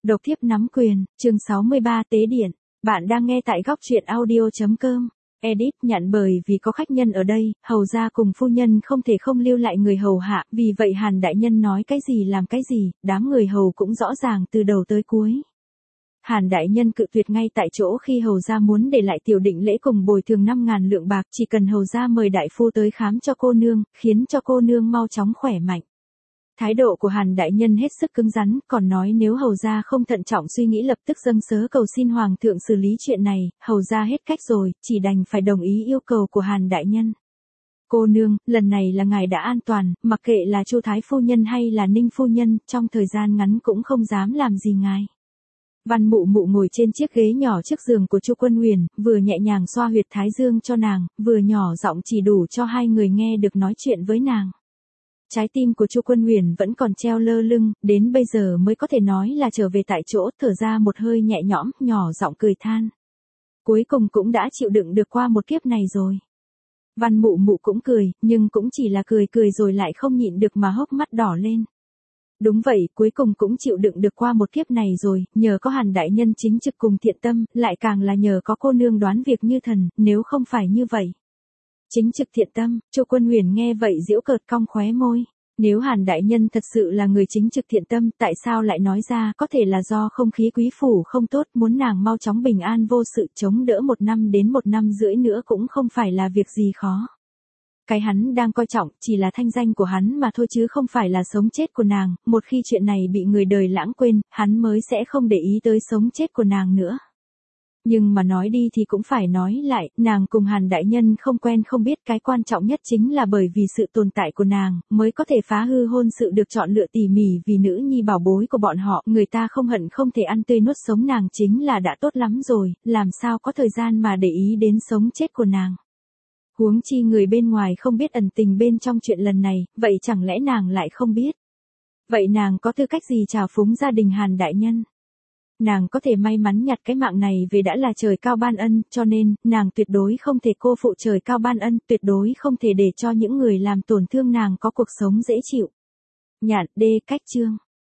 Độc thiếp nắm quyền, chương 63 tế điện. Bạn đang nghe tại góc truyện audio.com. Edit nhận bởi vì có khách nhân ở đây, hầu gia cùng phu nhân không thể không lưu lại người hầu hạ, vì vậy Hàn đại nhân nói cái gì làm cái gì, đám người hầu cũng rõ ràng từ đầu tới cuối. Hàn đại nhân cự tuyệt ngay tại chỗ khi hầu gia muốn để lại tiểu định lễ cùng bồi thường 5.000 lượng bạc, chỉ cần hầu gia mời đại phu tới khám cho cô nương, khiến cho cô nương mau chóng khỏe mạnh. Thái độ của Hàn đại nhân hết sức cứng rắn, còn nói nếu hầu gia không thận trọng suy nghĩ lập tức dâng sớ cầu xin hoàng thượng xử lý chuyện này, hầu gia hết cách rồi, chỉ đành phải đồng ý yêu cầu của Hàn đại nhân. Cô nương, lần này là ngài đã an toàn, mặc kệ là Chu thái phu nhân hay là Ninh phu nhân, trong thời gian ngắn cũng không dám làm gì ngài. Văn Mụ Mụ ngồi trên chiếc ghế nhỏ trước giường của Chu Quân Huyền, vừa nhẹ nhàng xoa huyệt thái dương cho nàng, vừa nhỏ giọng chỉ đủ cho hai người nghe được nói chuyện với nàng. Trái tim của Chu Quân Huyền vẫn còn treo lơ lưng, đến bây giờ mới có thể nói là trở về tại chỗ, thở ra một hơi nhẹ nhõm, nhỏ giọng cười than. Cuối cùng cũng đã chịu đựng được qua một kiếp này rồi. Văn Mụ Mụ cũng cười, nhưng cũng chỉ là cười cười rồi lại không nhịn được mà hốc mắt đỏ lên. Đúng vậy, cuối cùng cũng chịu đựng được qua một kiếp này rồi, nhờ có Hàn đại nhân chính trực cùng thiện tâm, lại càng là nhờ có cô nương đoán việc như thần, nếu không phải như vậy. Chính trực thiện tâm, Chu Quân Huyền nghe vậy giễu cợt cong khóe môi. Nếu Hàn đại nhân thật sự là người chính trực thiện tâm, tại sao lại nói ra, có thể là do không khí quý phủ không tốt, muốn nàng mau chóng bình an vô sự, chống đỡ 1 năm đến 1 năm rưỡi nữa cũng không phải là việc gì khó. Cái hắn đang coi trọng chỉ là thanh danh của hắn mà thôi chứ không phải là sống chết của nàng, một khi chuyện này bị người đời lãng quên, hắn mới sẽ không để ý tới sống chết của nàng nữa. Nhưng mà nói đi thì cũng phải nói lại, nàng cùng Hàn đại nhân không quen không biết, cái quan trọng nhất chính là bởi vì sự tồn tại của nàng, mới có thể phá hư hôn sự được chọn lựa tỉ mỉ vì nữ nhi bảo bối của bọn họ, người ta không hận không thể ăn tươi nuốt sống nàng chính là đã tốt lắm rồi, làm sao có thời gian mà để ý đến sống chết của nàng. Huống chi người bên ngoài không biết ẩn tình bên trong chuyện lần này, vậy chẳng lẽ nàng lại không biết? Vậy nàng có tư cách gì chào phúng gia đình Hàn đại nhân? Nàng có thể may mắn nhặt cái mạng này về đã là trời cao ban ân, cho nên, nàng tuyệt đối không thể cô phụ trời cao ban ân, tuyệt đối không thể để cho những người làm tổn thương nàng có cuộc sống dễ chịu. Nhạn, đê, cách chương.